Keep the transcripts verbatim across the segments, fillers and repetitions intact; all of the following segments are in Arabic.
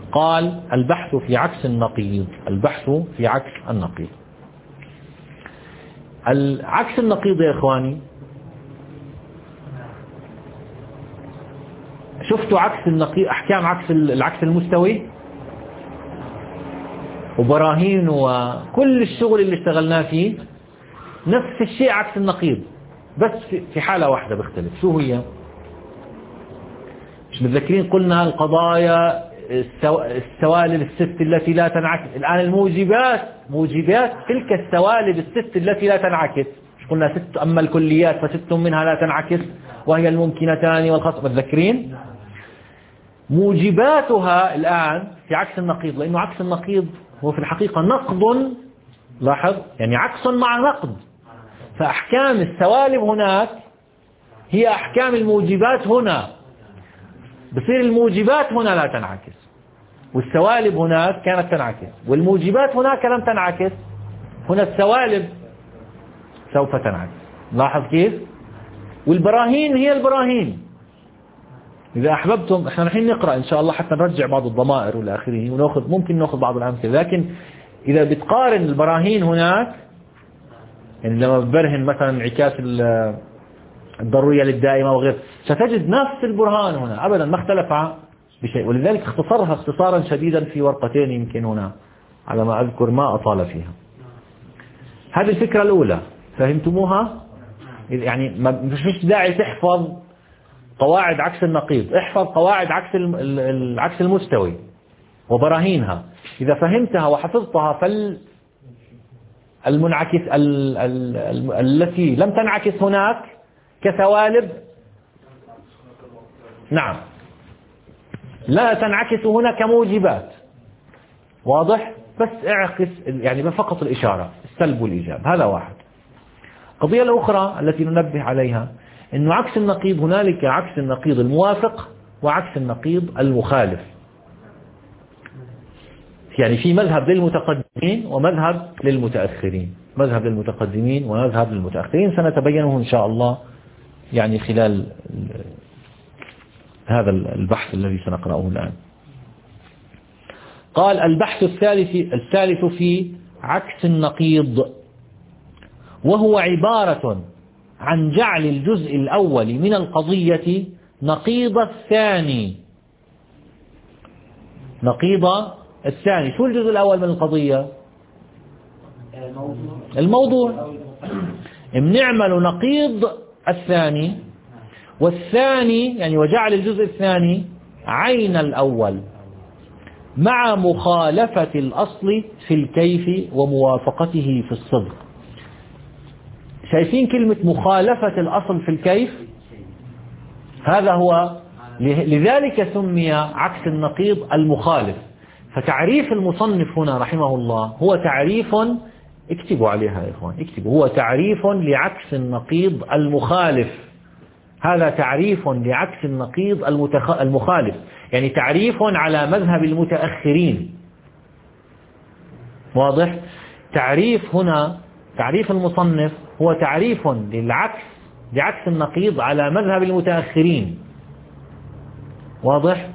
قال البحث في عكس النقيض. البحث في عكس النقيض. العكس النقيض يا إخواني، شفتوا عكس النقيض أحكام عكس العكس المستوي وبراهين وكل الشغل اللي اشتغلناه فيه، نفس الشيء عكس النقيض، بس في حالة واحدة بختلف. شو هي؟ مش متذكرين قلنا القضايا السوالب الست التي لا تنعكس. الآن الموجبات، موجبات تلك السوالب الست التي لا تنعكس، مش قلنا ست؟ أما الكليات فست منها لا تنعكس وهي الممكنتان والخاص، متذكرين؟ موجباتها الآن في عكس النقيض، لأنه عكس النقيض هو في الحقيقة نقض. لاحظ، يعني عكس مع نقض. فأحكام السوالب هناك هي أحكام الموجبات هنا، بصير الموجبات هنا لا تنعكس، والسوالب هناك كانت تنعكس، والموجبات هناك لم تنعكس، هنا السوالب سوف تنعكس. لاحظ كيف؟ والبراهين هي البراهين. إذا أحببتم إحنا الحين نقرأ إن شاء الله حتى نرجع بعض الضمائر والى آخره، ونأخذ ممكن نأخذ بعض الأمثلة، لكن إذا بتقارن البراهين هناك، يعني لما ببرهن مثلا انعكاس الضرورية للدائمة وغير، ستجد نفس البرهان هنا أبدا ما اختلف بشيء، ولذلك اختصرها اختصارا شديدا في ورقتين يمكن هنا على ما أذكر، ما أطال فيها. هذه الفكرة الأولى، فهمتموها؟ يعني مش داعي تحفظ قواعد عكس النقيض، احفظ قواعد عكس العكس المستوي وبراهينها. إذا فهمتها وحفظتها فال المنعكس ال ال ال التي لم تنعكس هناك كثوالب، نعم، لا تنعكس هنا كموجبات. واضح؟ بس اعكس يعني فقط الإشارة، السلب والإيجاب، هذا واحد. القضية الأخرى التي ننبه عليها أنه عكس النقيض هنالك عكس النقيض الموافق وعكس النقيض المخالف. يعني في مذهب للمتقدمين ومذهب للمتأخرين، مذهب للمتقدمين ومذهب للمتأخرين، سنتبينه إن شاء الله يعني خلال هذا البحث الذي سنقرأه الآن. قال البحث الثالث الثالث في عكس النقيض، وهو عبارة عن جعل الجزء الأول من القضية نقيض الثاني. نقيض الثاني، شو الجزء الأول من القضية؟ الموضوع. بنعمل نقيض الثاني، والثاني يعني وجعل الجزء الثاني عين الأول مع مخالفة الأصل في الكيف وموافقته في الصدق. شايفين كلمة مخالفة الأصل في الكيف؟ هذا هو، لذلك سمي عكس النقيض المخالف. فتعريف المصنف هنا رحمه الله هو تعريف، اكتبوا عليها يا إخوان، اكتبوا، هو تعريف لعكس النقيض المخالف. هذا تعريف لعكس النقيض المخالف، يعني تعريف على مذهب المتأخرين. واضح؟ تعريف هنا، تعريف المصنف هو تعريف للعكس لعكس النقيض على مذهب المتأخرين. واضح؟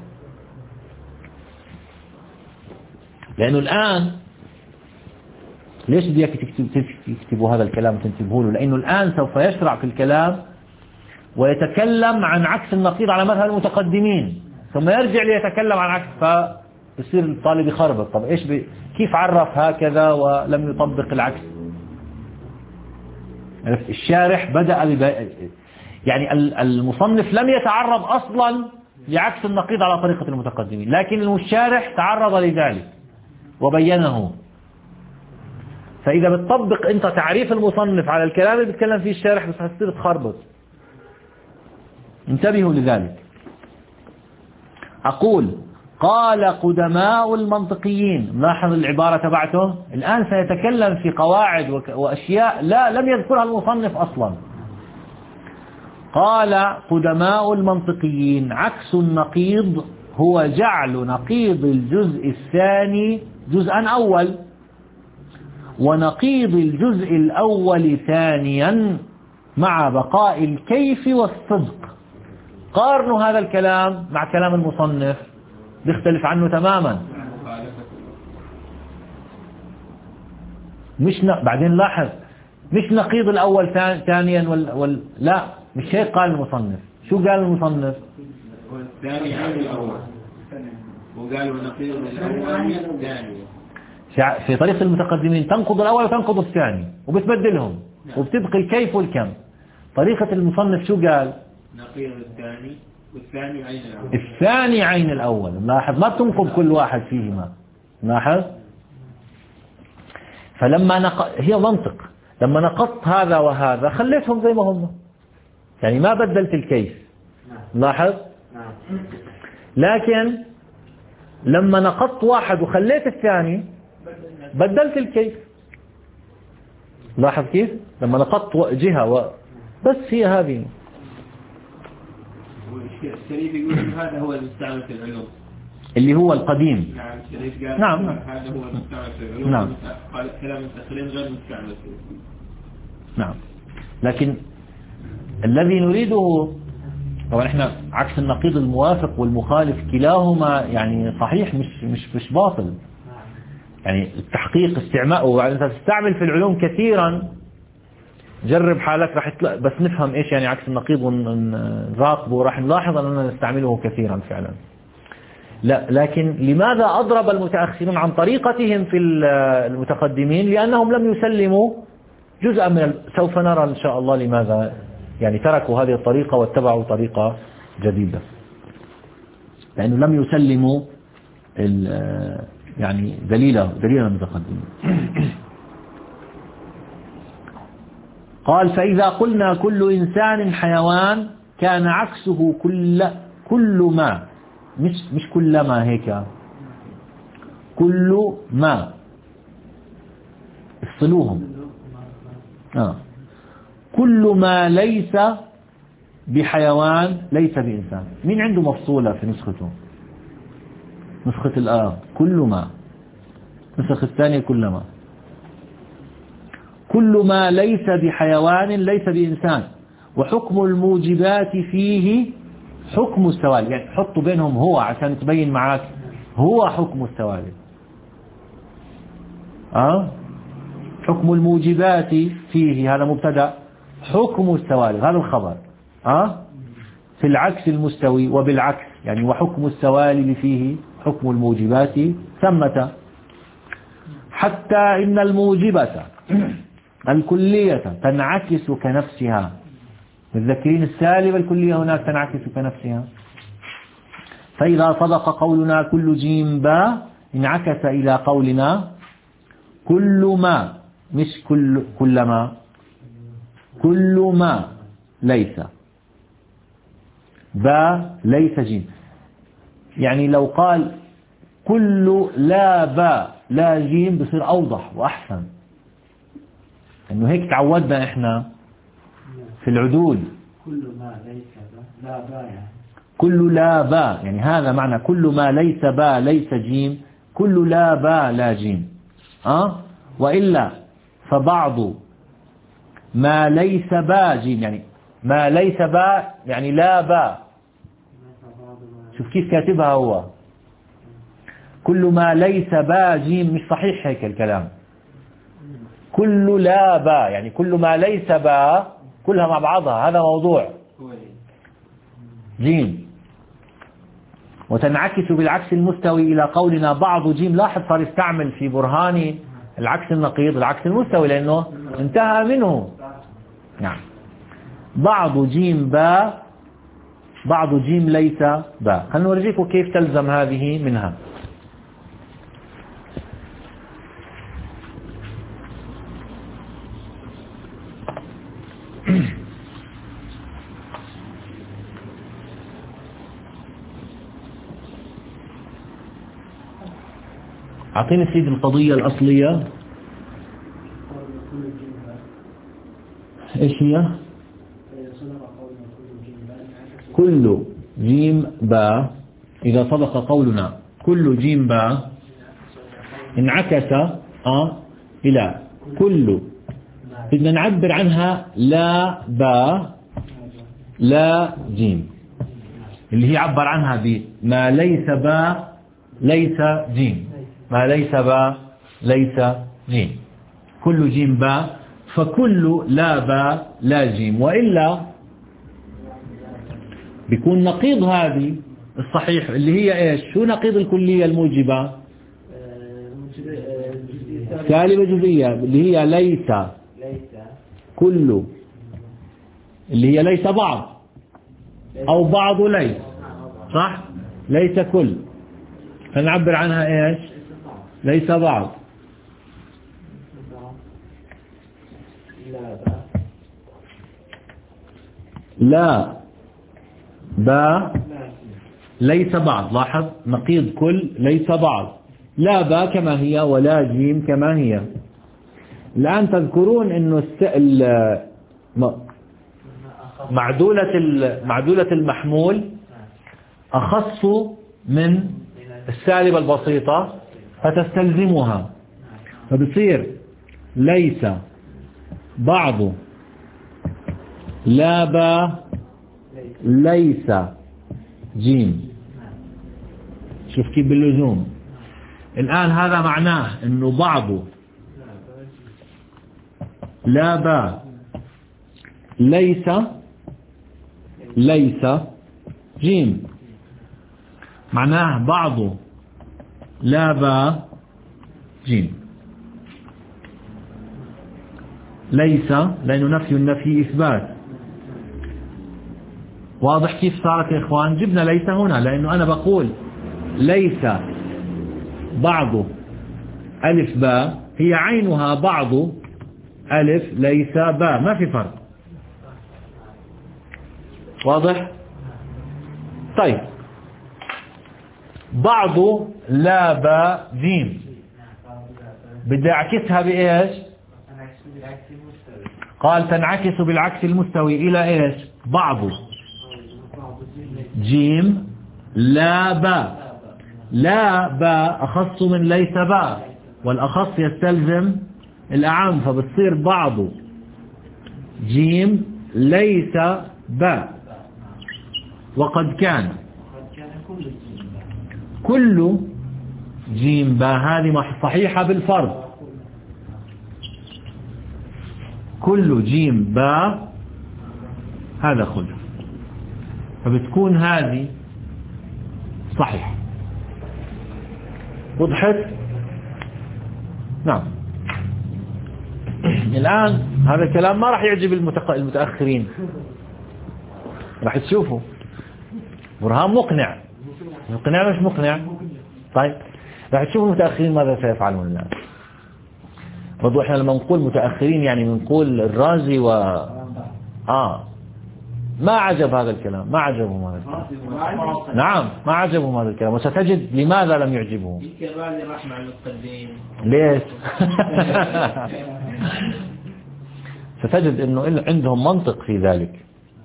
لأنه الآن ليش بدي تكتبوا هذا الكلام وتنتبهوا له؟ لأنه الآن سوف يشرع في الكلام ويتكلم عن عكس النقيض على مذهب المتقدمين، ثم يرجع ليتكلم عن عكس، فبصير الطالب يخربط. طب إيش بي كيف عرف هكذا ولم يطبق العكس؟ الشارح بدأ يعني المصنف لم يتعرض أصلا لعكس النقيض على طريقة المتقدمين، لكن الشارح تعرض لذلك وبينه. فإذا بتطبق أنت تعريف المصنف على الكلام اللي بيتكلم فيه الشارح بس هتصير تخربط. انتبهوا لذلك. أقول قال قدماء المنطقيين، لاحظ العبارة تبعته، الآن سيتكلم في قواعد وأشياء لا لم يذكرها المصنف أصلا. قال قدماء المنطقيين عكس النقيض هو جعل نقيض الجزء الثاني جزءا أول، ونقيض الجزء الأول ثانيا، مع بقاء الكيف والصدق. قارنوا هذا الكلام مع كلام المصنف، بيختلف عنه تماما. مش ن... بعدين لاحظ مش نقيض الأول ثانيا وال... وال... لا مش هيك قال المصنف. شو قال المصنف؟ الثاني عن الأول وقالوا نقيض الأول الثاني. في طريقة المتقدمين تنقض الأول وتنقض الثاني وبتبدلهم وبتبقي الكيف والكم. طريقة المصنف شو قال؟ نقيض الثاني والثاني عين الأول. الثاني عين الأول. لاحظ ما بتنقض كل واحد فيهما. لاحظ. فلما نق... هي منطق لما نقضت هذا وهذا خليتهم زي ما هم يعني ما بدلت الكيف. لاحظ. لكن لما نقضت واحد وخليت الثاني بدلت الكيف. لاحظ كيف لما نقضت جهة و... بس هي هذه. الشريف يقول هذا هو المستعمل في العلوم اللي هو القديم. نعم الشريف قال نعم. هذا هو المستعمل في العلوم. نعم. قال كلام المتأخرين غير مستعمل في العلوم. نعم. لكن الذي نريده طبعا احنا عكس النقيض الموافق والمخالف كلاهما يعني صحيح مش مش مش باطل. يعني التحقيق استعماله انت تستعمل في العلوم كثيرا. جرب حالك راح يطلع بس نفهم ايش يعني عكس النقيض ونراقبه راح نلاحظ اننا نستعمله كثيرا فعلا. لا لكن لماذا اضرب المتأخرون عن طريقتهم في المتقدمين؟ لانهم لم يسلموا جزءا من سوف نرى ان شاء الله لماذا يعني تركوا هذه الطريقة واتبعوا طريقة جديدة. لانه لم يسلموا يعني دليل دليل المتقدمين. قال فإذا قلنا كل إنسان حيوان كان عكسه كل كل ما مش مش كل ما هيك كل ما افصلوهم آه. كل ما ليس بحيوان ليس بإنسان. مين عنده مفصولة في نسخته؟ نسخة الآن كل ما. نسخة الثانية كل ما. كل ما ليس بحيوان ليس بإنسان وحكم الموجبات فيه حكم السوالب. يعني حطوا بينهم هو عشان تبين معاك هو حكم السوالب. أه؟ حكم الموجبات فيه هذا مبتدأ حكم السوالب هذا الخبر. أه؟ في العكس المستوي وبالعكس يعني وحكم السوالب فيه حكم الموجبات ثمة. حتى إن الموجبة الكلية تنعكس كنفسها. متذكرين السالب الكلية هناك تنعكس كنفسها. فإذا صدق قولنا كل جيم با انعكس إلى قولنا كل ما مش كل كل ما كل ما ليس با ليس جيم. يعني لو قال كل لا با لا جيم بصير أوضح وأحسن. إنه هيك تعودنا إحنا في العدول كل ما ليس لا با يعني. كل لا با يعني هذا معنى كل ما ليس با ليس جيم كل لا با لا جيم. أه؟ وإلا فبعض ما ليس با جيم يعني ما ليس با يعني لا با. شوف كيف كاتبها هو كل ما ليس با جيم مش صحيح هيك الكلام. كل لا با يعني كل ما ليس با كلها مع بعضها هذا موضوع جيم. وتنعكس بالعكس المستوي إلى قولنا بعض جيم. لاحظ صار يستعمل في برهاني العكس النقيض العكس المستوي لأنه انتهى منه. نعم. بعض جيم با بعض جيم ليس با. خلنا نورجيكم كيف تلزم هذه منها. أعطيني سيد القضية الأصلية إيش هي؟ كل جيم با إذا صدق قولنا كل جيم با انعكس آه إلى كل بدنا نعبر عنها لا با لا جيم اللي هي عبر عنها بما ليس با ليس جيم، ما ليس باء ليس جيم، كل جيم باء، فكل لا باء لا جيم، وإلا بيكون نقيض هذه الصحيح اللي هي إيش؟ شو نقيض الكلية الموجبة؟ سالبة جزئية اللي هي ليس كل، اللي هي ليس بعض أو بعض ليس، صح؟ ليس كل، فنعبر عنها إيش؟ ليس بعض. لا باء ليس بعض، لاحظ نقيض كل ليس بعض، لا باء كما هي ولا جيم كما هي. الآن تذكرون أنه معدولة معدولة المحمول أخص من السالبة البسيطة فتستلزمها، فبصير ليس بعض لا باء ليس جيم. شوف كيف باللزوم. الآن هذا معناه أنه بعض لا باء ليس ليس جيم، معناه بعض لا باء جيم. ليس لأنه نفي النفي إثبات. واضح كيف صارت يا إخوان؟ جبنا ليس هنا لأنه أنا بقول ليس بعض ألف باء هي عينها بعض ألف ليس باء، ما في فرق. واضح؟ طيب بعض لا باء جيم بدي أعكسها بإيش؟ قال تنعكس بالعكس المستوي إلى إيش؟ بعض جيم لا باء. لا باء أخص من ليس باء، والأخص يستلزم الأعم، فبتصير بعض جيم ليس باء. وقد كان كل جيم باء، هذه صحيحة بالفرض، كل جيم باء هذا خلف، فبتكون هذه صحيح. وضحت؟ نعم. الآن هذا الكلام ما راح يعجب المتق... المتأخرين، راح تشوفوا برهان مقنع، مقنع مش مقنع. طيب راح تشوفوا المتأخرين ماذا سيفعلون الآن. برضو احنا لما نقول متأخرين يعني نقول الرازي و آه ما عجب هذا الكلام، ما عجبهم هذا الكلام. نعم ما عجبهم هذا الكلام، وستجد لماذا لم يعجبهم. يمكن الرازي راح مع المتقدمين. ليش؟ ستجد انه عندهم منطق في ذلك.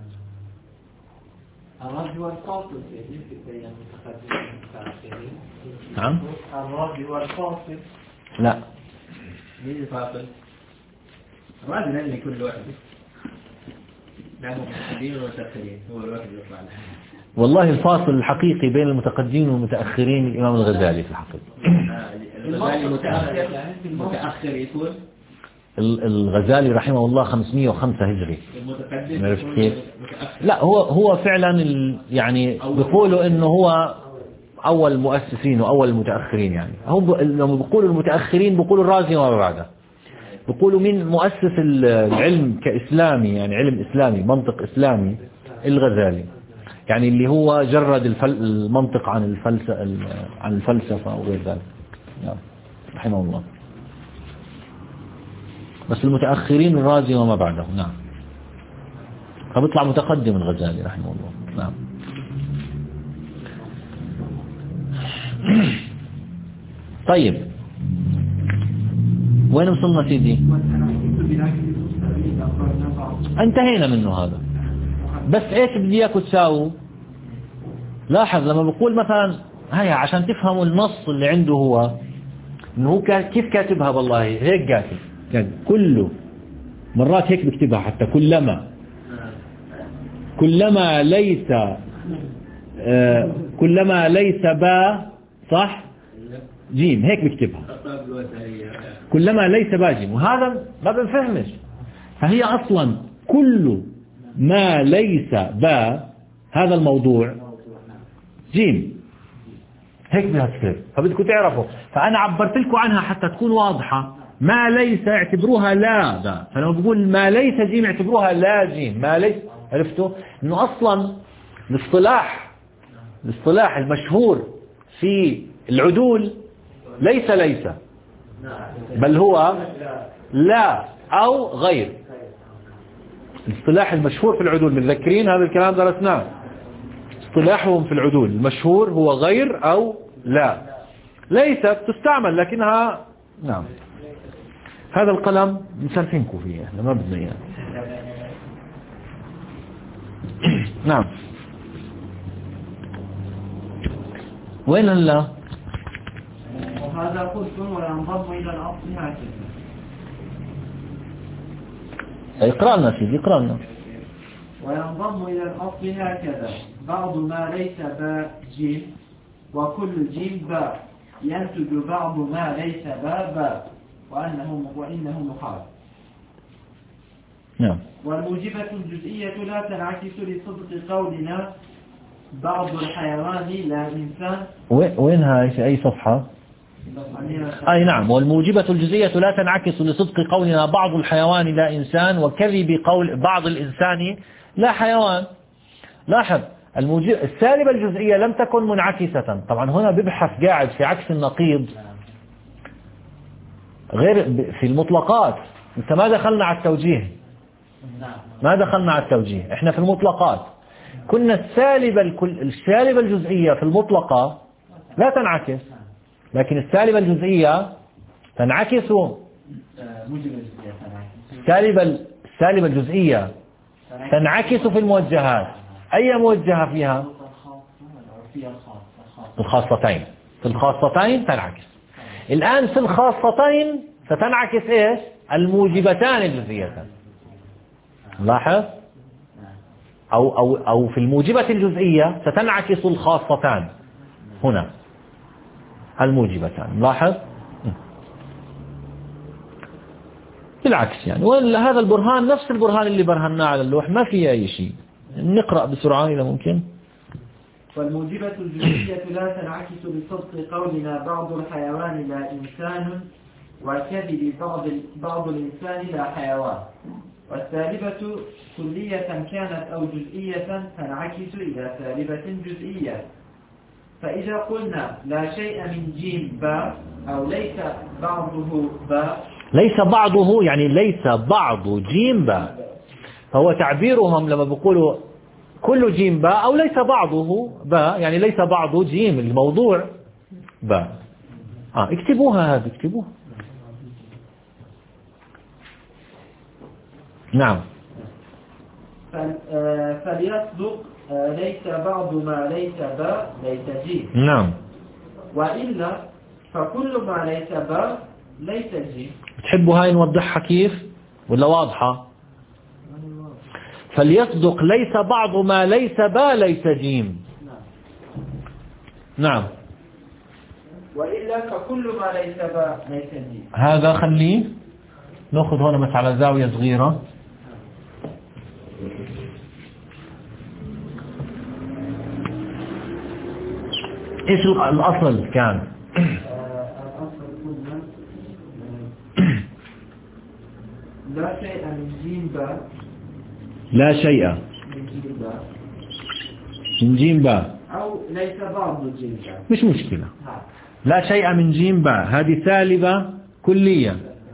الرازي والفاصل بين المتقدمين والمتأخرين. نعم. الرازي والفاصل. لا. مين الفاصل؟ الرازي لازم يكون لوحده. لا متقدمين ومتأخرين، هو الواحد يطلع له. والله الفاصل الحقيقي بين المتقدمين والمتأخرين الإمام الغزالي في الحقيقة. الغزالي متأخر متأخر يكون. الغزالي رحمه الله خمسمئة وخمسة هجري. المتقدم عرفت كيف؟ لا هو هو فعلا يعني بيقولوا انه هو اول المؤسسين واول المتأخرين، يعني هم لما بيقولوا المتأخرين بيقولوا الرازي وما بعده، بيقولوا من مؤسس العلم كإسلامي، يعني علم إسلامي منطق إسلامي الغزالي، يعني اللي هو جرد المنطق عن الفلسفة عن الفلسفة وغير ذلك رحمه الله. بس المتأخرين الرازي وما بعده. نعم. فبيطلع متقدم الغزالي رحمه الله. نعم. طيب وين وصلنا سيدي؟ انتهينا منه هذا. بس ايش بدي اياكم تساووا؟ لاحظ لما بقول مثلا هيا عشان تفهموا النص اللي عنده هو انه هو كيف كاتبها، والله هيك كاتب يعني كله مرات هيك بكتبها حتى كلما كلما ليس آه كلما ليس باء صح؟ جيم هيك بكتبها كلما ليس باء جيم، وهذا ما بنفهمش. فهي أصلا كل ما ليس باء هذا الموضوع جيم، هيك بدها تصير. فبدكم تعرفوا، فأنا عبرت لكم عنها حتى تكون واضحة. ما ليس اعتبروها لا باء، فلما بقول ما ليس جيم اعتبروها لا جيم. ما ليس، عرفتوا انه اصلا الاصطلاح الاصطلاح المشهور في العدول ليس ليس، بل هو لا أو غير. الاصطلاح المشهور في العدول، متذكرين هذا الكلام درسناه؟ اصطلاحهم في العدول المشهور هو غير أو لا. ليست تستعمل لكنها نعم. هذا القلم مسلفينكم فيه، احنا ما بدنا اياه. نعم. وين هلا؟ وهذا قلت وينضم إلى الأصل هكذا. اقرأ لنا سيدي، اقرأ لنا. وينضم إلى الأصل هكذا بعض ما ليس باء جيم وكل جيم باء ينتج بعض ما ليس باء باء وأنه وإنه محال. نعم. والموجبة الجزئية لا تنعكس لصدق قولنا بعض الحيوان لا إنسان. وين هاي في أي صفحة؟ أي نعم. والموجبة الجزئية لا تنعكس لصدق قولنا بعض الحيوان لا إنسان وكذب قول بعض الإنسان لا حيوان. لاحظ الموجب السالبة الجزئية لم تكن منعكسة. طبعا هنا ببحث قاعد في عكس النقيض غير في المطلقات. انت ما دخلنا على التوجيه، ما دخلنا على التوجيه، احنا في المطلقات. كنا السالبة الكل السالبة الجزئية في المطلقة لا تنعكس، لكن السالبة الجزئية تنعكس. السالبة السالبة الجزئية تنعكس في الموجهات. أي موجهة فيها؟ الخاصتين. في الخاصتين تنعكس. الآن في الخاصتين ستنعكس إيش؟ الموجبتان الجزئيتان. لاحظ؟ أو أو أو في الموجبة الجزئية ستنعكس الخاصتان هنا الموجبتان. لاحظ؟ بالعكس يعني. وهذا البرهان نفس البرهان اللي برهناه على اللوح، ما فيه أي شيء. نقرأ بسرعة إذا ممكن. والموجبة الجزئية لا تنعكس لصدق قولنا بعض الحيوان لا إنسان وكذب بعض بعض الإنسان لا حيوان. والسالبة كلية كانت أو جزئية تنعكس إلى سالبة جزئية. فإذا قلنا لا شيء من جيم باء أو ليس بعضه باء، ليس بعضه يعني ليس بعض جيم باء، فهو تعبيرهم لما بيقولوا كل جيم باء أو ليس بعضه باء، يعني ليس بعض جيم الموضوع باء. آه اكتبوها هذه، اكتبوها. نعم. فليصدق ليس بعض ما ليس باء ليس جيم. نعم. وإلا فكل ما ليس باء ليس جيم. تحبوا هاي نوضحها كيف ولا واضحة؟ فليصدق ليس بعض ما ليس باء ليس جيم. نعم. وإلا فكل ما ليس باء ليس جيم. هذا خليه نأخذ هنا بس على زاوية صغيرة. ايش الأصل كان؟ لا شيء من جيم باء. لا شيء من جيم باء أو ليس بعض جيم باء، مش مشكلة. لا شيء من جيم باء هذه سالبة كلية.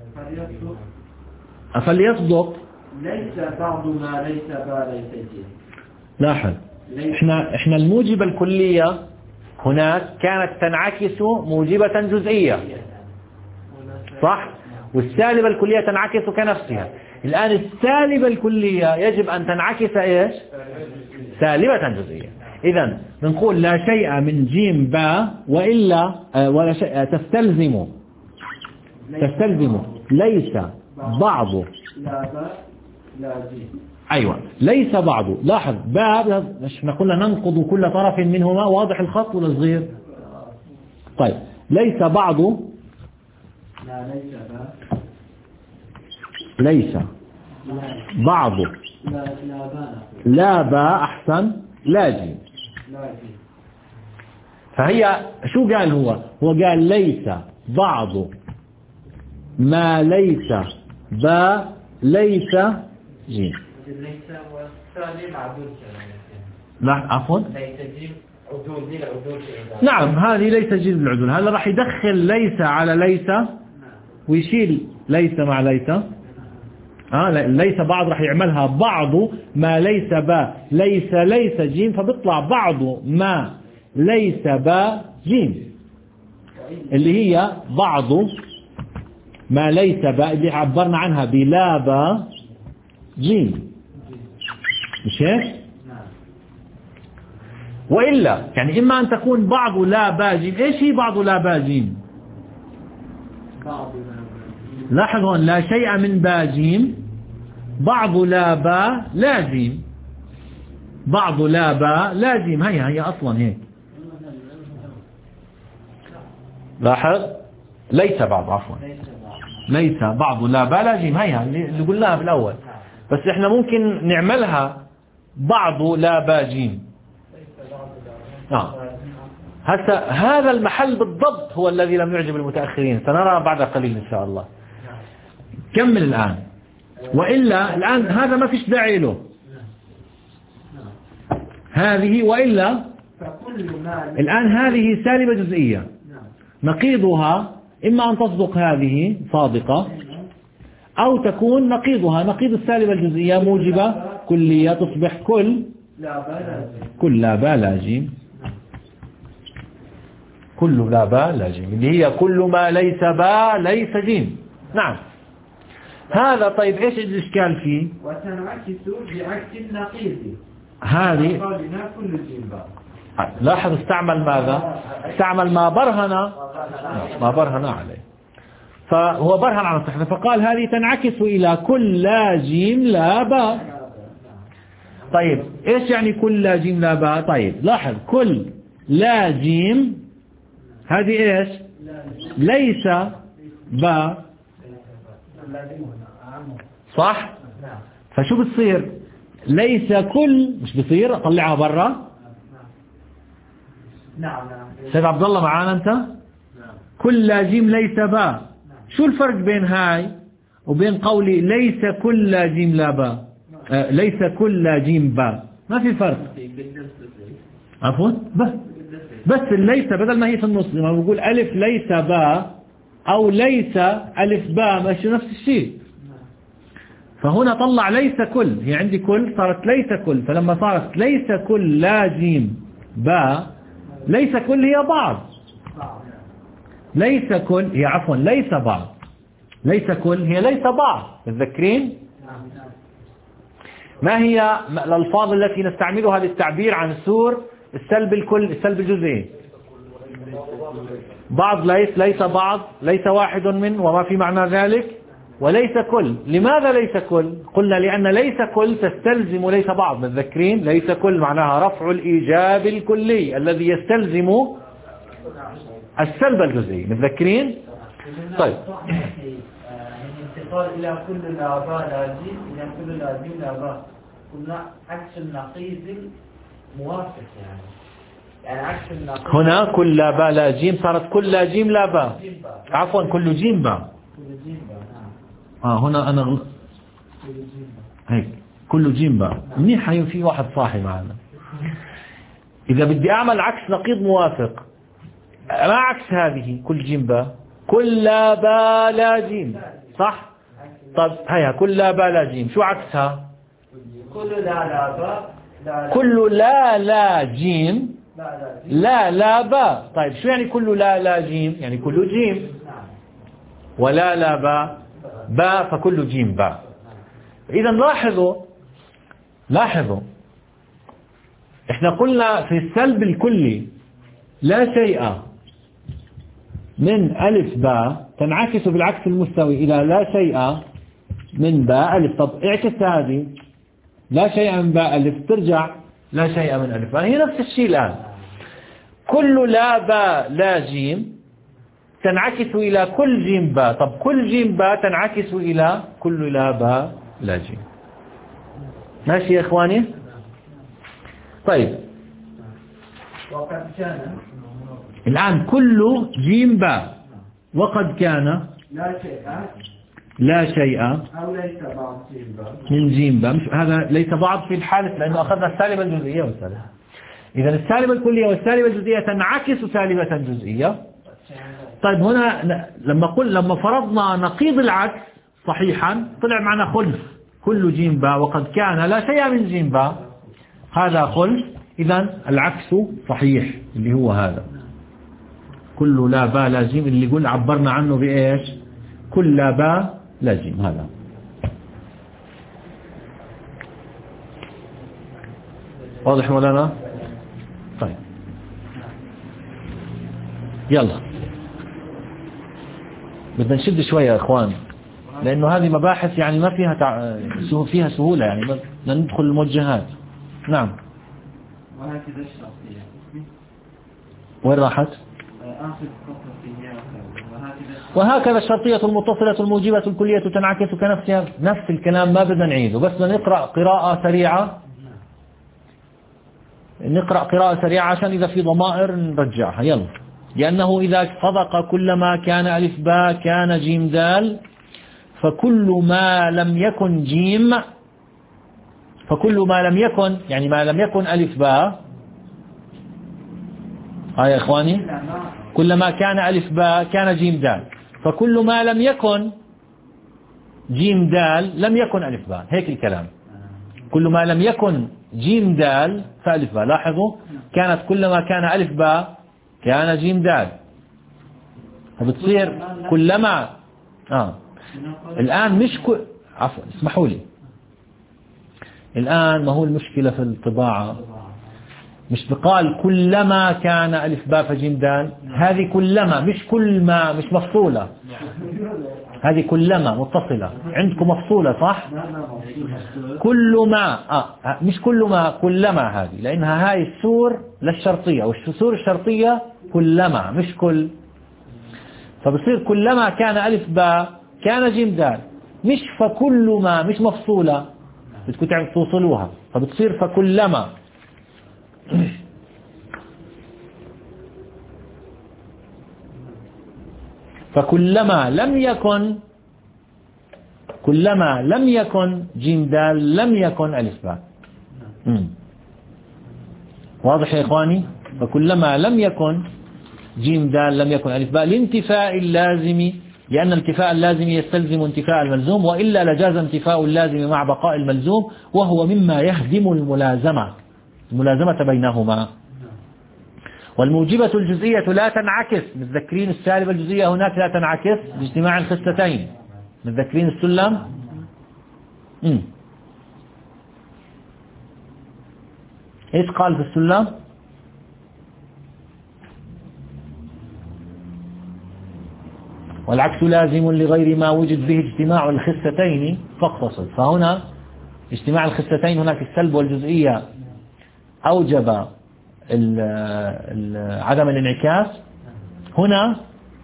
فليصدق ليس بعض ما ليس باء ليس جيم. لاحظ احنا احنا الموجبة الكلية هناك كانت تنعكس موجبة جزئية صح، والسالبة الكلية تنعكس كنفسها. الآن السالبة الكلية يجب أن تنعكس إيش؟ سالبة جزئية. إذن نقول لا شيء من جيم باء وإلا ولا شيء تستلزم تستلزم ليس بعض لا باء لا جيم. أيوة ليس بعض. لاحظ باء احنا قلنا ننقض كل طرف منهما. واضح الخط ولا صغير؟ طيب ليس بعض، لا ليس با، ليس بعض، لا لا با، لا با أحسن، لا جيم. لا جيم. فهي شو قال هو هو قال ليس بعض ما ليس با ليس جيم. ليس والثاني معدول لا عفوا ليس جيم عدول دي العدول. نعم هذه ليس جيم بالعدول. هذا راح يدخل ليس على ليس ويشيل ليس مع ليس. آه ليس بعض راح يعملها بعض ما ليس با ليس ليس جيم، فبيطلع بعض ما ليس با جيم اللي هي بعض ما ليس با اللي عبرنا عنها بلا با جيم، مش هيك؟ وإلا يعني إما أن تكون بعض لا با جيم. إيش هي بعض لا با جيم؟ لاحظ هون لا شيء من با جيم، بعض لا با لا جيم، بعض لا با لا جيم. هي هي أصلا هيك. لاحظ ليس بعض عفوا ليس بعض لا با لا جيم، هي اللي قلناها بالأول، بس إحنا ممكن نعملها بعض لا با جيم. آه. هسا هذا المحل بالضبط هو الذي لم يعجب المتأخرين، سنرى بعد قليل إن شاء الله. كمل الآن. وإلا الآن هذا ما فيش داعي له هذه، وإلا الآن هذه سالبة جزئية، نقيضها إما أن تصدق هذه صادقة أو تكون نقيضها نقيض السالبة الجزئية موجبة كلية، تصبح كل كل لا با لا جيم، كل لا با لا جيم اللي هي كل ما ليس با ليس جيم. نعم هذا. طيب ايش الاشكال فيه؟ وتنعكس بعكس النقيض هذه كل جيم با. لاحظ استعمل ماذا؟ استعمل ما برهن ما برهن عليه، فهو برهن على الصحة، فقال هذه تنعكس إلى كل لا جيم لا با. طيب ايش يعني كل لا جيم لا با؟ طيب لاحظ كل لا جيم هذه ايش؟ ليس با، صح؟ فشو بتصير؟ ليس كل مش بصير اطلعها برا. نعم نعم. سيد عبد الله معانا انت؟ نعم. كل لا جيم ليس با. شو الفرق بين هاي وبين قولي ليس كل لا جيم لا با؟ آه ليس كل لا جيم با، ما في فرق. عفوا بس بس ليس بدل ما هي في النص لما بقول ألف ليس با أو ليس ألف با ماشي نفس الشيء. فهنا طلع ليس كل، هي عندي كل صارت ليس كل، فلما صارت ليس كل لا جيم با ليس كل هي بعض، ليس كل هي عفوا ليس بعض، ليس كل هي ليس بعض. تذكرين ما هي الألفاظ التي نستعملها للتعبير عن سور السلب الكل السلب الجزئي؟ بعض ليس، ليس بعض، ليس واحد من وما في معنى ذلك، وليس كل. لماذا ليس كل؟ قلنا لأن ليس كل تستلزم ليس بعض. متذكرين ليس كل معناها رفع الإيجاب الكلي الذي يستلزم السلب الجزئي. متذكرين؟ طيب الانتقال إلى كل الآباء لا جيم إلى كل الآباء لا با، قلنا عكس النقيض موافق يعني يعني عكس النقيض. هنا كل لا با لا جيم صارت كل لا جيم لا با، عفوا كل جيم با. كل جيم با. آه هنا أنا غل... هيك كل جيم با. منيح هي في واحد صاحي معنا. إذا بدي أعمل عكس نقيض موافق، ما عكس هذه كل جيم با، كل لا با لا جيم، صح؟ طب هيا كل لا با لا جيم شو عكسها؟ كل لا لا با لا كل لا لا جيم لا لا لا با. طيب شو يعني كل لا لا جيم؟ يعني كل جيم، ولا لا با با فكل جيم با. إذا لاحظوا لاحظوا احنا قلنا في السلب الكلي لا شيء من ألف با تنعكس بالعكس المستوي إلى لا شيء من با ألف. طب اعكس هذه لا شيء من با ألف ترجع لا شيء من ألف، هي نفس الشيء الآن. كل لا باء لا جيم تنعكس إلى كل جيم باء. طب كل جيم باء تنعكس إلى كل لا باء لا جيم. ماشي يا إخواني؟ طيب وقد كان الآن كل جيم باء وقد كان لا شيء لا شيء أو ليس بعض جيم باء من جيم باء. هذا ليس بعض في الحالة لأنه أخذنا السالبة الجزئية والسالبة. إذا السالبة الكلية والسالبة الجزئية تنعكس سالبة جزئية. طيب هنا لما قل لما فرضنا نقيض العكس صحيحا طلع معنا خلف كل جيم باء وقد كان لا شيء من جيم باء، هذا خلف. إذا العكس صحيح اللي هو هذا كل لا باء لا جيم اللي قلنا عبرنا عنه بإيش؟ كل لا باء لا جيم. هذا واضح مولانا؟ طيب يلا بدنا نشد شوية يا إخوان لأنه هذه مباحث يعني ما فيها تع... فيها سهولة يعني بدنا ندخل الموجهات. نعم. وهكذا الشرطية وين راحت؟ آخر فقرة فيها وهكذا الشرطية المتصلة الموجبة الكلية تنعكس كنفسها. نفس الكلام ما بدنا نعيده بس بدنا نقرأ قراءة سريعة نقرأ قراءة سريعة عشان إذا في ضمائر نرجعها. يلا. لأنه إذا صدق كلما كان ألف باء كان جيم دال فكل ما لم يكن جيم فكل ما لم يكن يعني ما لم يكن ألف باء. ها يا إخواني كلما كان ألف باء كان جيم دال فكل ما لم يكن جيم دال لم يكن ألف باء. هيك الكلام. كل ما لم يكن جيم دال فألف باء. لاحظوا كانت كلما كان ألف باء كان جيم دال فبتصير كلما آه. الآن مش كل عفوا اسمحوا لي الآن ما هو المشكلة في الطباعة مش بقال كلما كان ألف باء فجيم دال. هذه كلما مش كل ما مش مفصولة. هذه كلما متصلة عندكم مفصولة صح؟ كل ما آه مش كل ما كلما هذه لأنها هاي السور للشرطية والسور الشرطية كلما مش كل. فبصير كلما كان ألف باء كان جيم دال مش فكل ما مش مفصولة بدكم تعرفوا توصلوها فبتصير فكلما. فكلما لم يكن كلما لم يكن جيم دال لم يكن ألف باء. واضح يا إخواني؟ فكلما لم يكن جيم دال لم يكن ألف باء لانتفاء اللازم لأن انتفاء اللازم يستلزم انتفاء الملزوم وإلا لجاز انتفاء اللازم مع بقاء الملزوم وهو مما يهدم الملازمة الملازمة بينهما. والموجبة الجزئية لا تنعكس. متذكرين السالبة الجزئية هناك لا تنعكس باجتماع الخستين. متذكرين السلم؟ امم ايش قال في السلم؟ والعكس لازم لغير ما وجد به اجتماع الخستين فاقتصد. فهنا اجتماع الخستين هناك السلب والجزئية أوجب عدم الانعكاس. هنا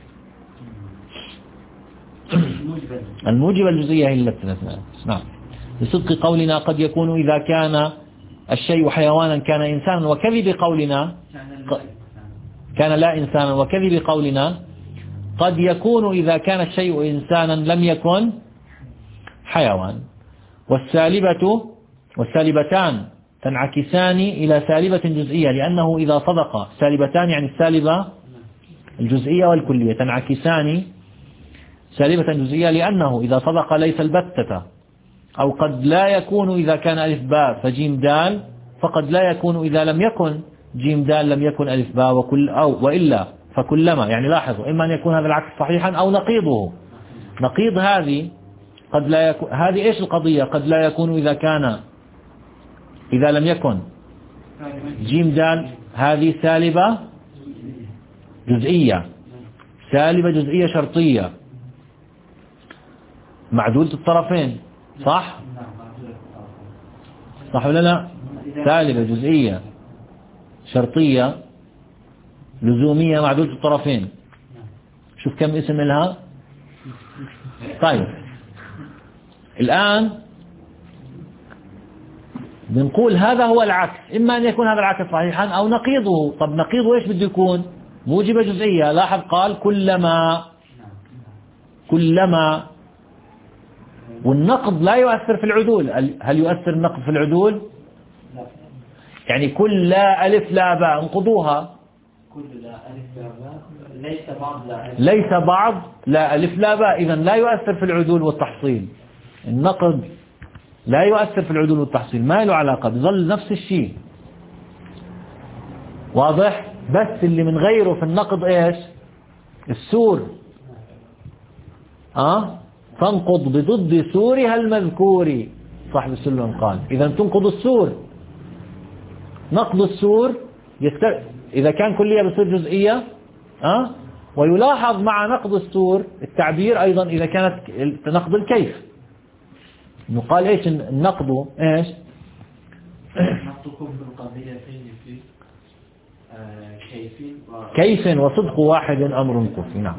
الموجبة الجزئية هي التي نعم لصدق قولنا قد يكون إذا كان الشيء حيوانا كان إنسانا وكذب قولنا كان لا إنسانا وكذب قولنا قد يكون إذا كان الشيء إنسانا لم يكن حيوان. والسالبة والسالبتان تنعكسان إلى سالبة جزئية لأنه إذا صدق سالبتان يعني السالبة الجزئية والكلية تنعكسان سالبة جزئية لأنه إذا صدق ليس البتة أو قد لا يكون إذا كان ألف باء فجيم دال فقد لا يكون إذا لم يكن جيم دال لم يكن ألف باء وكل أو وإلا فكلما. يعني لاحظوا إما أن يكون هذا العكس صحيحا أو نقيضه. نقيض هذه قد لا يكون هذه إيش القضية؟ قد لا يكون إذا كان إذا لم يكن جيم دال هذه سالبة جزئية سالبة جزئية شرطية معدولة الطرفين صح؟ صح ولا لا؟ سالبة جزئية شرطية لزومية معدودة الطرفين. شوف كم اسم لها. طيب الآن بنقول هذا هو العكس، إما أن يكون هذا العكس صحيحا أو نقيضه. طب نقيضه إيش بده يكون؟ موجبة جزئية. لاحظ قال كلما، كلما، والنقض لا يؤثر في العدول. هل يؤثر النقض في العدول؟ يعني كل لا ألف لا باء انقضوها. كل لا ألف لا باء ليس بعض لا ألف ليس بعض لا ألف لا باء، إذن لا يؤثر في العدول والتحصيل. النقض لا يؤثر في العدول والتحصيل، ما له علاقة، بظل نفس الشيء. واضح؟ بس اللي من غيره في النقض إيش؟ السور. أه؟ تنقض بضد سورها المذكور، صاحب السلم قال. إذا تنقض السور. نقض السور يست... إذا كان كلية بصير جزئية. أه؟ ويلاحظ مع نقض السور التعبير أيضا إذا كانت نقض الكيف. إنه قال إيش النقض؟ إيش؟ نقضكم بالقضيتين في كيف و... كيف وصدق واحد أمر قصي. نعم.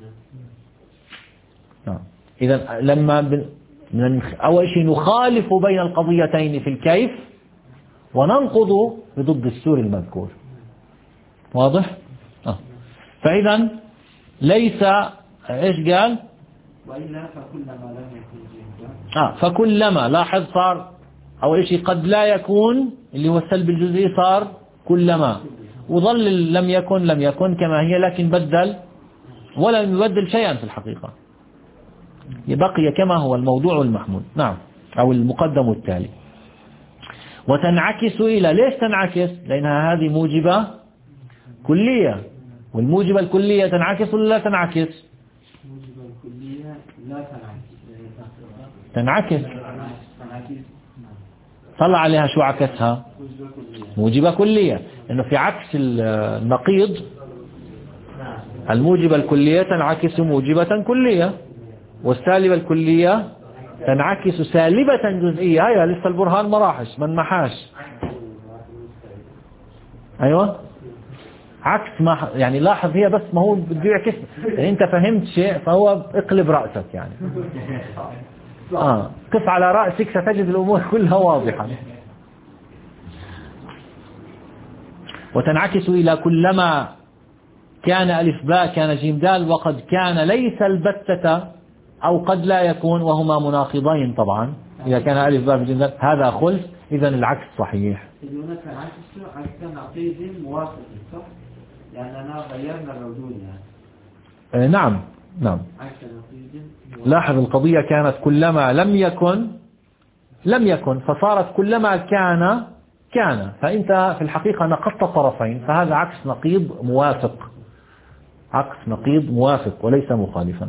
نعم. إذا لما من أول شيء نخالف بين القضيتين في الكيف وننقض بضد السور المذكور. واضح؟ آه. فإذا ليس إيش قال؟ وإلا فكلما لم يكن جنبا. آه فكلما، لاحظ صار أول شيء قد لا يكون اللي هو السلب الجزئي صار كلما، وظل لم يكن لم يكن كما هي، لكن بدل ولم يبدل شيئا في الحقيقة، يبقي كما هو الموضوع المحمول. نعم، أو المقدم التالي. وتنعكس إلى، ليش تنعكس؟ لأنها هذه موجبة كلية، والموجبة الكلية تنعكس ولا لا تنعكس؟ موجبة الكلية لا تنعكس. تنعكس. طلع عليها شو عكسها؟ موجبة كلية، لأنه في عكس النقيض الموجبة الكلية تنعكس موجبة كلية، والسالبة الكلية تنعكس سالبة جزئية. هيا لسه البرهان مراحش من محاش. أيوة عكس ما يعني، لاحظ هي بس ما هو بده يعكس. يعني أنت فهمت شيء فهو اقلب رأسك يعني. آه قف على رأسك ستجد الأمور كلها واضحة. وتنعكس إلى كلما كان ألف باء كان جيم دال، وقد كان ليس البتة أو قد لا يكون، وهما مناقضين طبعا. إذا كان ألف باء جيم دال هذا خلف، إذن العكس صحيح. هناك عكس عكس نقيض موافق، صح؟ لأننا غيرنا العدول يعني. آه نعم نعم. عكس نقيض. لاحظ القضية كانت كلما لم يكن لم يكن، فصارت كلما كان كان، فأنت في الحقيقة نقضت طرفين، فهذا عكس نقيض موافق، عكس نقيض موافق وليس مخالفا.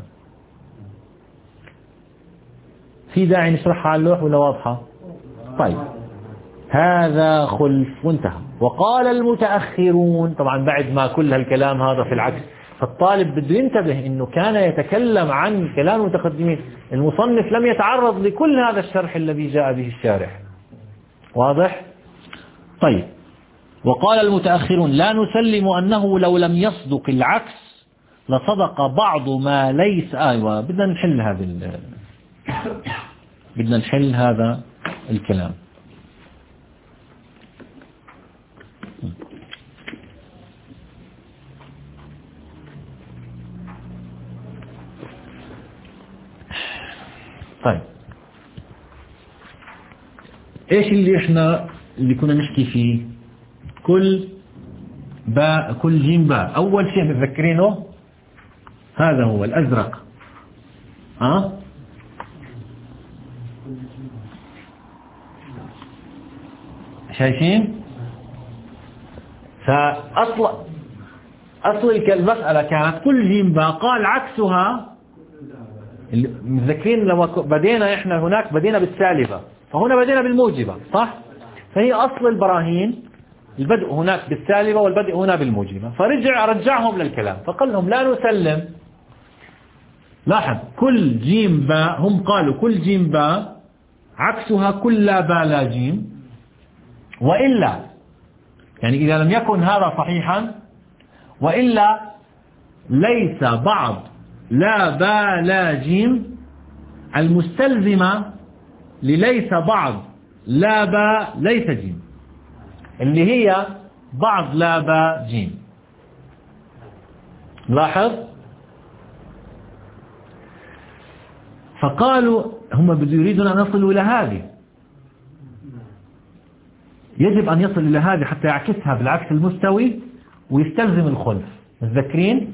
في داعي نشرحها على اللوح ولا واضحة؟ طيب هذا خلف وانتهى. وقال المتأخرون، طبعا بعد ما كل هالكلام هذا في العكس، فالطالب بده ينتبه انه كان يتكلم عن كلام المتقدمين، المصنف لم يتعرض لكل هذا الشرح الذي جاء به الشارح. واضح؟ طيب وقال المتأخرون لا نسلم أنه لو لم يصدق العكس لصدق بعض ما ليس. أيوة بدنا نحل هذا ال... بدنا نحل هذا الكلام. طيب ايش اللي احنا اللي كنا نحكي فيه؟ كل باء كل جيم باء. اول شيء متذكرينه هذا هو الازرق. ها أه؟ شايفين؟ فاصل اصل المسألة كانت كل جيم باء، قال عكسها. متذكرين لما بدينا احنا هناك بدينا بالسالبة، فهنا بدينا بالموجبة، صح؟ فهي أصل البراهين البدء هناك بالسالبة والبدء هنا بالموجبة، فرجع رجعهم للكلام فقال لهم لا نسلم. لاحظ كل جيم باء، هم قالوا كل جيم باء عكسها كل لا باء لا جيم، وإلا يعني إذا لم يكن هذا صحيحا وإلا ليس بعض لا با لا جيم المستلزمة لليس بعض لا با ليس جيم، اللي هي بعض لا با جيم. لاحظ، فقالوا هم يريدون أن يصلوا إلى هذه، يجب أن يصل إلى هذه حتى يعكسها بالعكس المستوي ويستلزم الخلف. متذكرين؟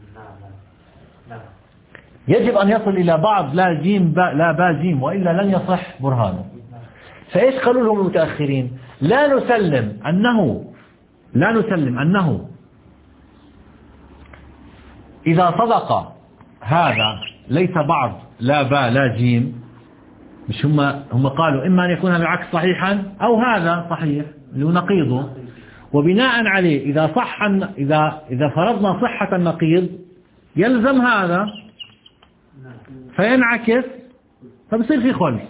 يجب أن يصل إلى بعض لا جيم با لا با جيم، وإلا لن يصح برهانه. فإيش قالوا لهم المتأخرين؟ لا نسلم أنه لا نسلم أنه إذا صدق هذا ليس بعض لا با لا جيم، مش هم هم قالوا إما أن يكون هذا العكس صحيحا أو هذا صحيح اللي هو نقيضه، وبناء عليه إذا صح إذا إذا فرضنا صحة النقيض يلزم هذا فينعكس فبصير في خلف.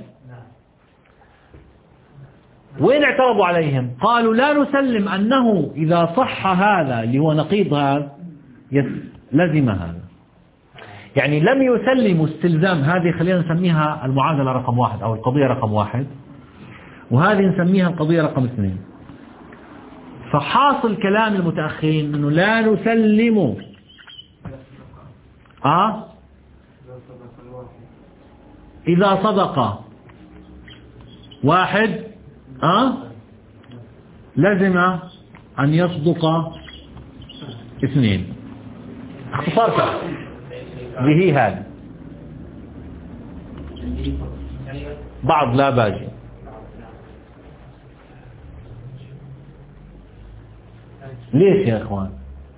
وين اعترضوا عليهم؟ قالوا لا نسلم أنه إذا صح هذا اللي هو نقيض هذا لزم هذا، يعني لم يسلموا استلزام. هذه خلينا نسميها المعادلة رقم واحد أو القضية رقم واحد، وهذه نسميها القضية رقم اثنين. فحاصل كلام المتأخرين أنه لا نسلم آه إذا صدق واحد آه لازم أن يصدق اثنين. اختصار به هذا بعض لا باجي. ليش يا اخوان؟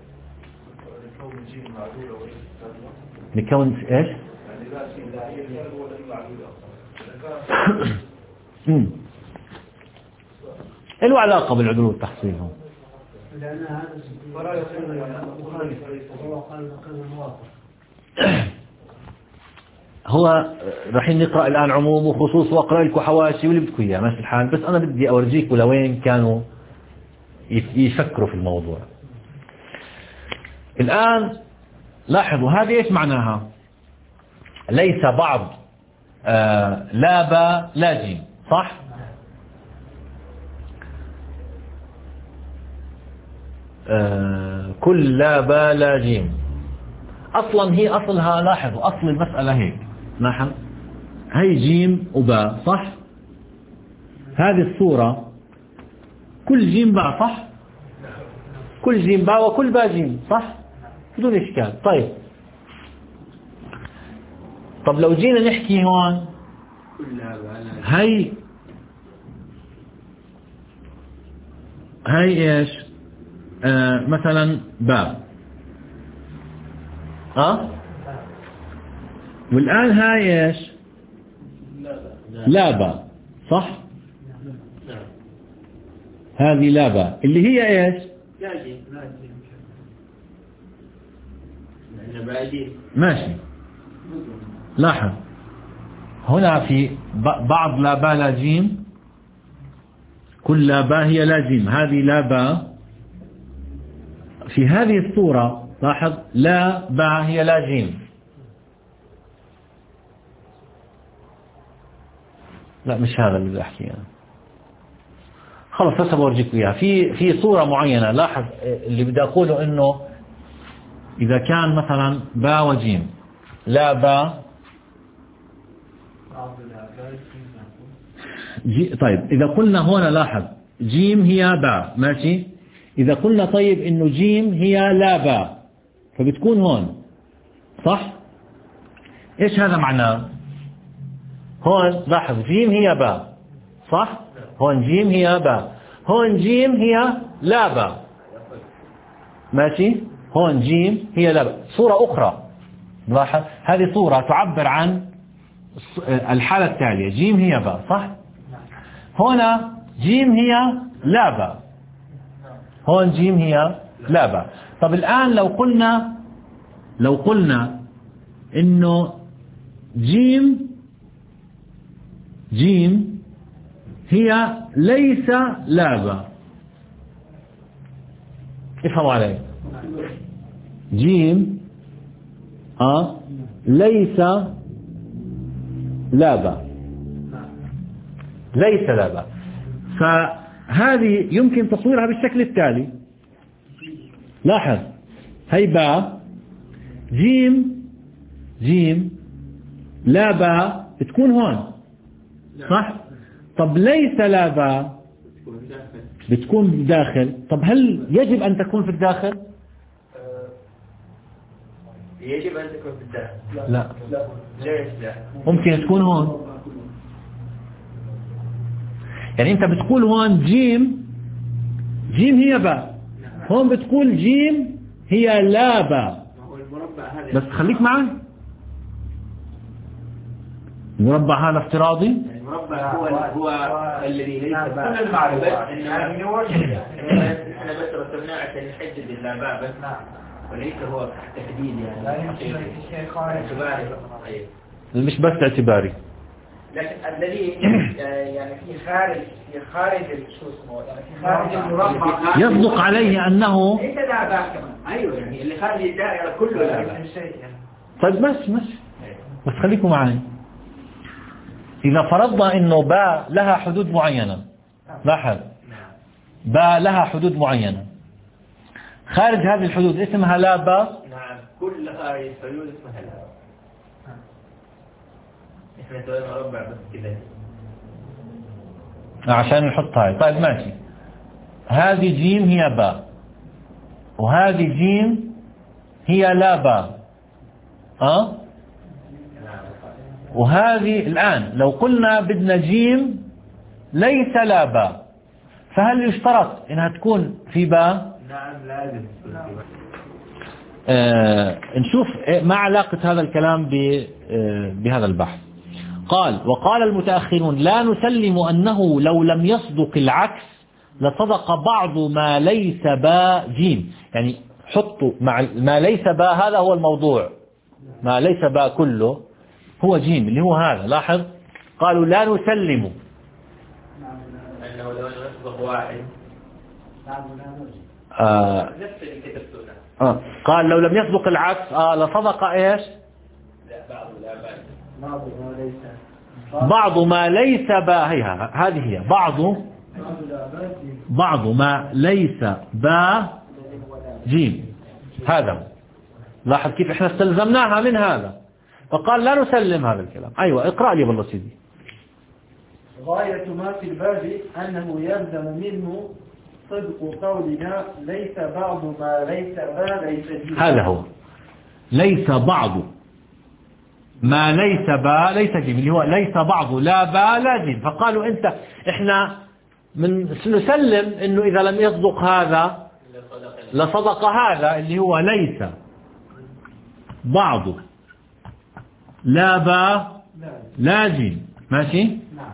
لكون ايش؟ له علاقة بالعدول والتحصيل. هون هو راح نقرأ الآن عموم وخصوص وأقرأ لكم حواشي واللي بدكم إياه ماشي الحال، بس أنا بدي أورجيكم لوين كانوا يفكروا في الموضوع. الآن لاحظوا هذه إيش معناها؟ ليس بعض آه لا با لا جيم، صح؟ آه كل لا با لا جيم أصلا هي أصلها. لاحظوا أصل المسألة هيك، لاحظ هي جيم وباء صح؟ هذه الصورة كل جيم باء صح؟ كل جيم باء وكل باء جيم صح؟ بدون إشكال. طيب طب لو جينا نحكي هون هي هي إيش آه مثلا باء أه؟ والآن هاي إيش لا باء صح؟ هذه لا باء اللي هي إيش ماشي. لاحظ هنا في بعض لا باء لا جيم، كل لا باء هي لا جيم، هذه لا باء. في هذه الصورة لاحظ لا باء هي لا جيم. لا مش هذا اللي بدي أحكيه أنا، خلص هسه بورجيك إياها. في في صورة معينة لاحظ اللي بدي أقوله إنه إذا كان مثلا باء وجيم لا باء جي طيب إذا قلنا هنا لاحظ جيم هي باء ماشي. إذا قلنا طيب إنه جيم هي لا باء فبتكون هون صح؟ إيش هذا معناه؟ هون لاحظ جيم هي باء صح؟ هون جيم هي باء، هون جيم هي لا باء ماشي. هون جيم هي لا باء. صورة أخرى لاحظ هذه صورة تعبر عن الحالة التالية جيم هي باء صح؟ هنا جيم هي لا باء، هون جيم هي لا باء. طب الآن لو قلنا لو قلنا إنه جيم جيم هي ليس لا باء، افهموا علي. جيم آه ليس لا باء، ليس لا باء. فهذه يمكن تصويرها بالشكل التالي. لاحظ، هي باء، جيم جيم لا باء بتكون هون، صح؟ طب ليس لا باء بتكون داخل. طب هل يجب أن تكون في الداخل؟ يجب أن تكون في الداخل. لا، ليش لا؟ ممكن تكون هون. يعني أنت بتقول هون جيم جيم هي باء، هون بتقول جيم هي لا باء. بس خليك معي، المربع هذا افتراضي. المربع هو هو الذي ليس باء، بس إنه إحنا بس رسمناه عشان نحدد اللاباء بس، وليس هو تحديد يعني اعتباري. مش بس اعتباري، لكن الذي يعني في خارج في خارج شو اسمه يعني في خارج المربع يصدق عليه أنه ليس لاباء كمان. أيوة، يعني اللي خارج الدائرة كله لاباء. طيب ماشي ماشي، بس خليكم معي. إذا فرضنا إنه باء لها حدود معينة، لاحظ، باء لها حدود معينة، خارج هذه الحدود اسمها لا باء. نعم، كل خارج الحدود اسمها لا باء. احنا سوينا مربع بس كذا عشان نحط هاي. طيب ماشي، هذه جيم هي باء، وهذه جيم هي لا باء، أه؟ وهذه الآن لو قلنا بدنا جيم ليس لا باء، فهل يشترط إنها تكون في باء؟ نعم لازم. آه نشوف ما علاقة هذا الكلام آه بهذا البحث. قال: وقال المتأخرون لا نسلم أنه لو لم يصدق العكس لصدق بعض ما ليس باء جيم. يعني حطوا مع ما ليس باء، هذا هو الموضوع، ما ليس باء كله هو جيم اللي هو هذا. لاحظ، قالوا لا نسلم أنه لو يصدق واحد آه نفس اللي كتبته. آه قال لو لم يصدق العكس آه لصدق إيش؟ لا بعض لا باء. بعض ما ليس باء، هي هذه هي بعض بعض ما ليس باء جيم. هذا لاحظ كيف احنا استلزمناها من هذا، فقال لا نسلم هذا الكلام. أيوة، اقرأ لي بالله سيدي. غاية ما في الباب أنه يلزم منه صدق قولنا ليس بعض ما ليس باء ليس جيم. هذا هو ليس بعض ما ليس باء ليس جيم، اللي هو ليس بعض لا باء لا جيم. فقالوا انت احنا من نسلم انه اذا لم يصدق هذا لصدق هذا اللي هو ليس بعض لا باء لا جيم. ماشي؟ نعم.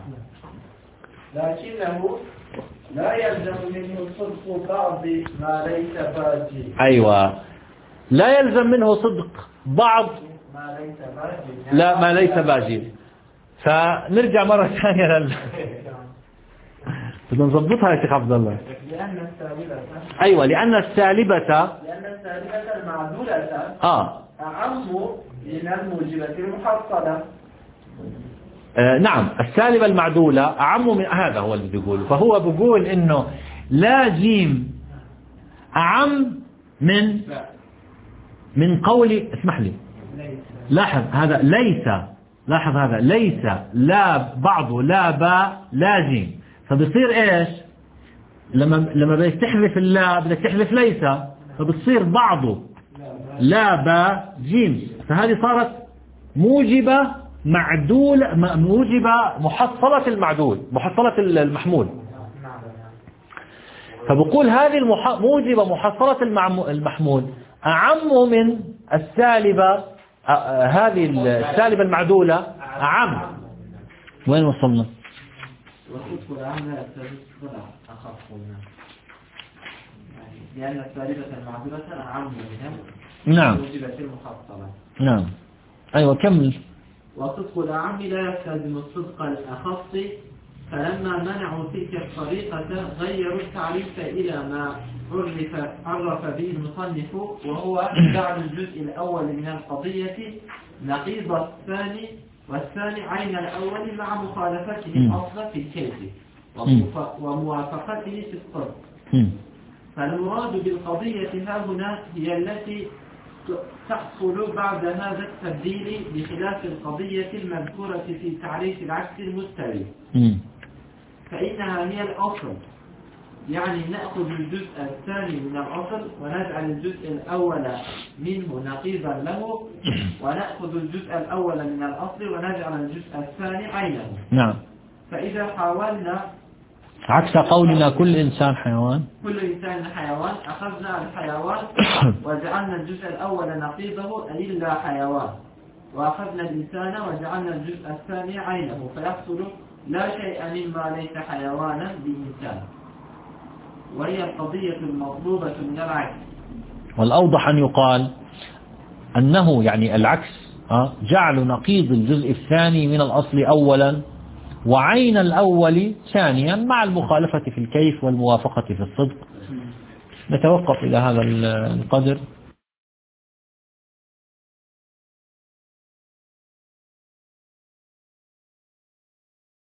لكنه لا يلزم منه صدق بعض ما ليس باء جيم. ايوه، لا يلزم منه صدق بعض ما ليس باء جيم. لا ما ليس باء جيم. فنرجع مرة ثانية لل بدنا نضبطها يا شيخ عبد الله. لأن السالبة أيوة، لأن السالبة لأن السالبة المعدولة آه أعم من الموجبة المحصلة. آه نعم، السالبة المعدولة أعم من هذا هو اللي بيقوله. فهو بيقول إنه لا جيم أعم من من قولي. اسمح لي، لاحظ هذا ليس، لاحظ هذا ليس لا بعض لا باء لا جيم. فبصير ايش لما لما بدك تحذف اللا بدك تحذف ليس، فبتصير بعض لا باء جيم. فهذه صارت موجبة معدول، موجبة محصلة المعدول، محصلة المحمول. فبقول هذه المح... موجبة محصلة المحمول أعم من السالبة. آه هذه السالبة المعدولة أعم. وين وصلنا؟ وصدق العام لا يستلزم أخف منها، لأن السالبة المعدولة أعم منها. نعم. موجبة المحصلة. نعم. أيوة كمل. وصدق العام لا يستلزم الصدق الأخص فلما منعوا تلك الطريقة غيروا التعريف إلى ما عرف, عرف به المصنف، وهو جعل الجزء الأول من القضية نقيض الثاني، والثاني عين الأول مع مخالفته الأصل في الكيف وموافقته في الصرف. فالمراد بالقضية ها هنا هي التي تحصل بعد هذا التبديل بخلاف القضية المذكورة في تعريف العكس المستوي، فإنها هي الأصل، يعني نأخذ الجزء الثاني من الأصل ونجعل الجزء الأول منه نقيضا له، ونأخذ الجزء الأول من الأصل ونجعل الجزء الثاني عينه. نعم. فإذا حاولنا عكس قولنا كل إنسان حيوان، كل إنسان حيوان، أخذنا الحيوان وجعلنا الجزء الأول نقيضه أي لا حيوان، وأخذنا الإنسان وجعلنا الجزء الثاني عينه، فيحصل لا شيء مما ليس حيوانا بإنسان، وهي القضية المطلوبة من العكس. والأوضح أن يقال أنه يعني العكس جعل نقيض الجزء الثاني من الأصل أولا وعين الأول ثانيا مع المخالفة في الكيف والموافقة في الصدق. نتوقف إلى هذا القدر.